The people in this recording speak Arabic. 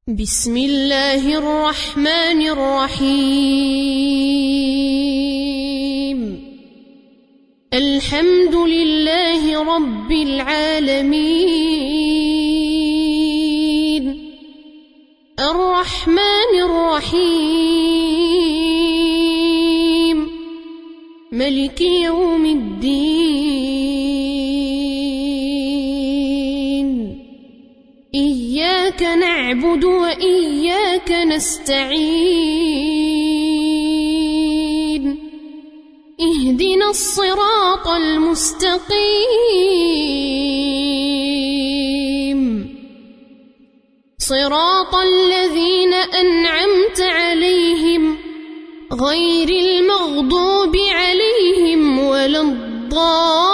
بسم الله الرحمن الرحيم الحمد لله رب العالمين الرحمن الرحيم ملك يوم الدين إياك نعبد وإياك نستعين اهدنا الصراط المستقيم صراط الذين أنعمت عليهم غير المغضوب عليهم ولا الضالين